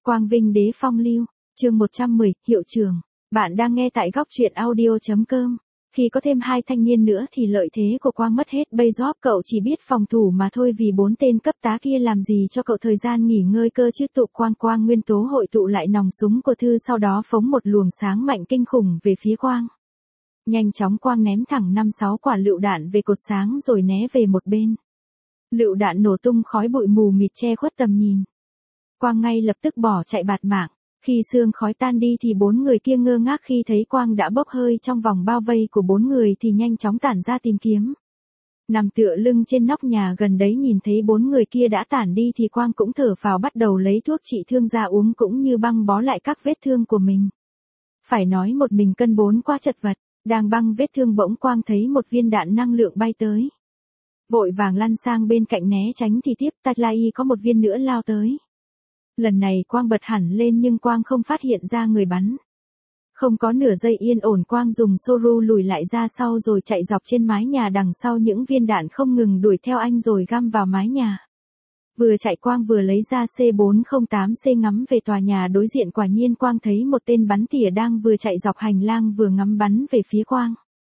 Quang Vinh Đế Phong Lưu, chương 110, hiệu trưởng. Bạn đang nghe tại góc truyện audio.com. Khi có thêm 2 thanh niên nữa thì lợi thế của Quang mất hết. Bây giờ cậu chỉ biết phòng thủ mà thôi, vì 4 tên cấp tá kia làm gì cho cậu thời gian nghỉ ngơi cơ chứ. Quang nguyên tố hội tụ lại nòng súng của Thư, sau đó phóng một luồng sáng mạnh kinh khủng về phía Quang. Nhanh chóng Quang ném thẳng 5-6 quả lựu đạn về cột sáng rồi né về một bên. Lựu đạn nổ tung, khói bụi mù mịt che khuất tầm nhìn. Quang ngay lập tức bỏ chạy bạt mạng. Khi sương khói tan đi thì 4 người kia ngơ ngác khi thấy Quang đã bốc hơi trong vòng bao vây của 4 người thì nhanh chóng tản ra tìm kiếm. Nằm tựa lưng trên nóc nhà gần đấy nhìn thấy 4 người kia đã tản đi thì Quang cũng thở phào, bắt đầu lấy thuốc trị thương ra uống cũng như băng bó lại các vết thương của mình. Phải nói một mình cân 4 quá chật vật, đang băng vết thương bỗng Quang thấy một viên đạn năng lượng bay tới. Vội vàng lăn sang bên cạnh né tránh thì tiếp Tatlai có một viên nữa lao tới. Lần này Quang bật hẳn lên nhưng Quang không phát hiện ra người bắn. Không có nửa giây yên ổn, Quang dùng Soru lùi lại ra sau rồi chạy dọc trên mái nhà đằng sau, những viên đạn không ngừng đuổi theo anh rồi găm vào mái nhà. Vừa chạy Quang vừa lấy ra C408C ngắm về tòa nhà đối diện, quả nhiên Quang thấy một tên bắn tỉa đang vừa chạy dọc hành lang vừa ngắm bắn về phía Quang.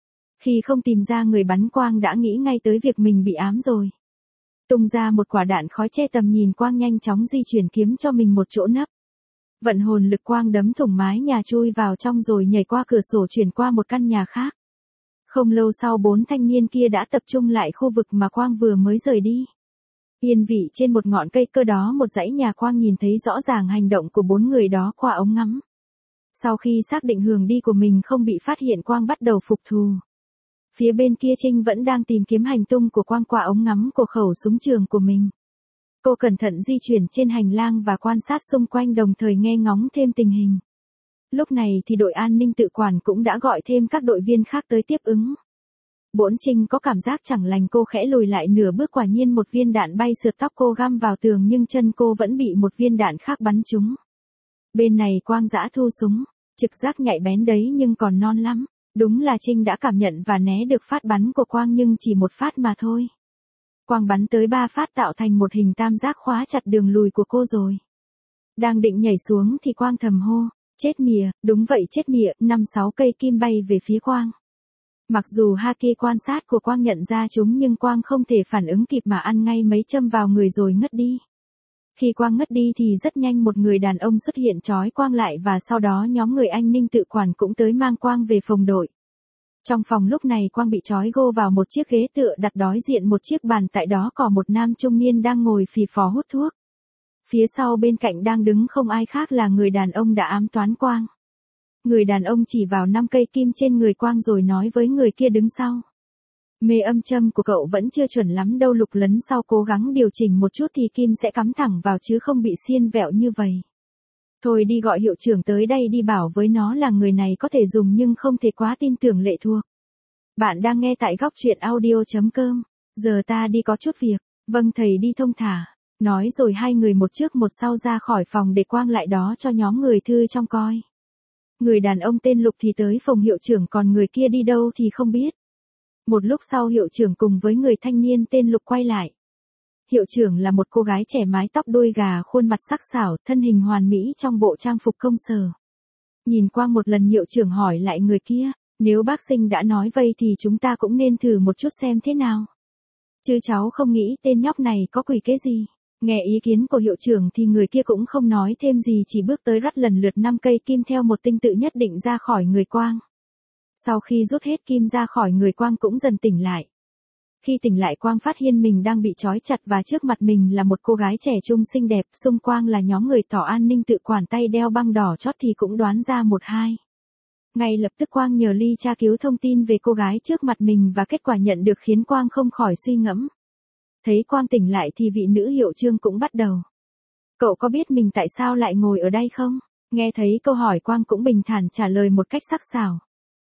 Khi không tìm ra người bắn, Quang đã nghĩ ngay tới việc mình bị ám rồi. Tung ra một quả đạn khói che tầm nhìn, Quang nhanh chóng di chuyển kiếm cho mình một chỗ nấp. Vận hồn lực Quang đấm thủng mái nhà chui vào trong rồi nhảy qua cửa sổ chuyển qua một căn nhà khác. Không lâu sau 4 thanh niên kia đã tập trung lại khu vực mà Quang vừa mới rời đi. Yên vị trên một ngọn cây cơ đó một dãy nhà, Quang nhìn thấy rõ ràng hành động của 4 người đó qua ống ngắm. Sau khi xác định hướng đi của mình không bị phát hiện, Quang bắt đầu phục thù. Phía bên kia Trinh vẫn đang tìm kiếm hành tung của Quang qua ống ngắm của khẩu súng trường của mình. Cô cẩn thận di chuyển trên hành lang và quan sát xung quanh, đồng thời nghe ngóng thêm tình hình. Lúc này thì đội an ninh tự quản cũng đã gọi thêm các đội viên khác tới tiếp ứng. Bỗng Trinh có cảm giác chẳng lành, cô khẽ lùi lại nửa bước, quả nhiên một viên đạn bay sượt tóc cô găm vào tường nhưng chân cô vẫn bị một viên đạn khác bắn trúng. Bên này Quang giã thu súng, trực giác nhạy bén đấy nhưng còn non lắm. Đúng là Trinh đã cảm nhận và né được phát bắn của Quang nhưng chỉ một phát mà thôi. Quang bắn tới 3 phát tạo thành một hình tam giác khóa chặt đường lùi của cô rồi. Đang định nhảy xuống thì Quang thầm hô, chết mỉa, đúng vậy chết mỉa, 5-6 cây kim bay về phía Quang. Mặc dù haki quan sát của Quang nhận ra chúng nhưng Quang không thể phản ứng kịp mà ăn ngay mấy châm vào người rồi ngất đi. Khi Quang ngất đi thì rất nhanh một người đàn ông xuất hiện trói Quang lại và sau đó nhóm người an ninh tự quản cũng tới mang Quang về phòng đội. Trong phòng lúc này Quang bị trói gô vào một chiếc ghế tựa đặt đối diện một chiếc bàn, tại đó có một nam trung niên đang ngồi phì phò hút thuốc. Phía sau bên cạnh đang đứng không ai khác là người đàn ông đã ám toán Quang. Người đàn ông chỉ vào 5 cây kim trên người Quang rồi nói với người kia đứng sau. Mê âm châm của cậu vẫn chưa chuẩn lắm đâu, Lục lấn sau cố gắng điều chỉnh một chút thì kim sẽ cắm thẳng vào chứ không bị xiên vẹo như vậy. Thôi đi gọi hiệu trưởng tới đây đi, bảo với nó là người này có thể dùng nhưng không thể quá tin tưởng lệ thuộc. Bạn đang nghe tại góc truyện audio.com. Giờ ta đi có chút việc. Vâng thầy, đi thông thả. Nói rồi hai người một trước một sau ra khỏi phòng để Quang lại đó cho nhóm người Thư trong coi. Người đàn ông tên Lục thì tới phòng hiệu trưởng, còn người kia đi đâu thì không biết. Một lúc sau hiệu trưởng cùng với người thanh niên tên Lục quay lại. Hiệu trưởng là một cô gái trẻ mái tóc đuôi gà, khuôn mặt sắc sảo, thân hình hoàn mỹ trong bộ trang phục công sở. Nhìn Quang một lần, hiệu trưởng hỏi lại người kia, nếu bác Sinh đã nói vậy thì chúng ta cũng nên thử một chút xem thế nào. Chứ cháu không nghĩ tên nhóc này có quỷ kế gì. Nghe ý kiến của hiệu trưởng thì người kia cũng không nói thêm gì, chỉ bước tới rắt lần lượt 5 cây kim theo một tinh tự nhất định ra khỏi người Quang. Sau khi rút hết kim ra khỏi người Quang cũng dần tỉnh lại. Khi tỉnh lại Quang phát hiện mình đang bị trói chặt và trước mặt mình là một cô gái trẻ trung xinh đẹp, xung quanh là nhóm người tỏ an ninh tự quản tay đeo băng đỏ chót thì cũng đoán ra 1-2. Ngay lập tức Quang nhờ Ly tra cứu thông tin về cô gái trước mặt mình và kết quả nhận được khiến Quang không khỏi suy ngẫm. Thấy Quang tỉnh lại thì vị nữ hiệu trưởng cũng bắt đầu. Cậu có biết mình tại sao lại ngồi ở đây không? Nghe thấy câu hỏi Quang cũng bình thản trả lời một cách sắc sảo.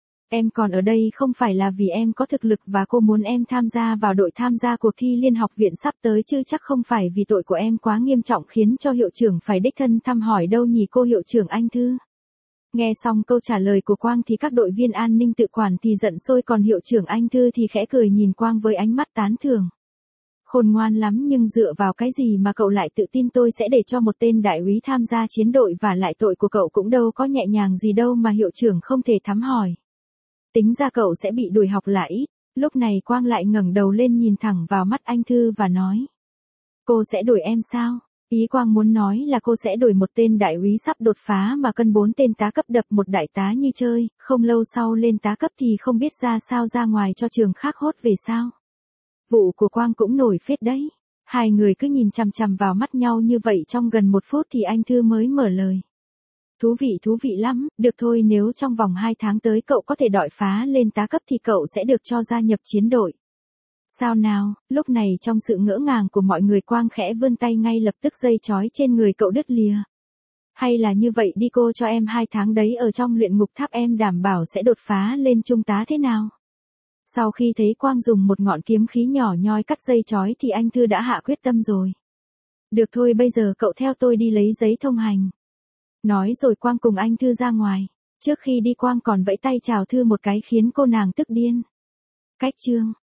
Em còn ở đây không phải là vì em có thực lực và cô muốn em tham gia vào đội tham gia cuộc thi Liên học viện sắp tới chứ chắc không phải vì tội của em quá nghiêm trọng khiến cho hiệu trưởng phải đích thân thăm hỏi đâu nhỉ cô hiệu trưởng anh Thư. Nghe xong câu trả lời của Quang thì các đội viên an ninh tự quản thì giận sôi, còn hiệu trưởng anh Thư thì khẽ cười nhìn Quang với ánh mắt tán thưởng. Khôn ngoan lắm nhưng dựa vào cái gì mà cậu lại tự tin tôi sẽ để cho một tên đại úy tham gia chiến đội và lại tội của cậu cũng đâu có nhẹ nhàng gì đâu mà hiệu trưởng không thể thắm hỏi. Tính ra cậu sẽ bị đuổi học là ít. Lúc này Quang lại ngẩng đầu lên nhìn thẳng vào mắt anh Thư và nói. Cô sẽ đuổi em sao? Ý Quang muốn nói là cô sẽ đuổi một tên đại úy sắp đột phá mà cân 4 tên tá cấp đập một đại tá như chơi, không lâu sau lên tá cấp thì không biết ra sao ra ngoài cho trường khác hốt về sao. Vụ của Quang cũng nổi phết đấy. Hai người cứ nhìn chằm chằm vào mắt nhau như vậy trong gần 1 phút thì anh Thư mới mở lời. Thú vị lắm, được thôi nếu trong vòng 2 tháng tới cậu có thể đọi phá lên tá cấp thì cậu sẽ được cho gia nhập chiến đội. Sao nào, lúc này trong sự ngỡ ngàng của mọi người Quang khẽ vươn tay ngay lập tức dây chói trên người cậu đứt lìa. Hay là như vậy đi cô cho em 2 tháng đấy ở trong luyện ngục tháp em đảm bảo sẽ đột phá lên trung tá thế nào? Sau khi thấy Quang dùng một ngọn kiếm khí nhỏ nhoi cắt dây chói thì anh Thư đã hạ quyết tâm rồi. Được thôi bây giờ cậu theo tôi đi lấy giấy thông hành. Nói rồi Quang cùng anh Thư ra ngoài. Trước khi đi Quang còn vẫy tay chào Thư một cái khiến cô nàng tức điên. Cách chương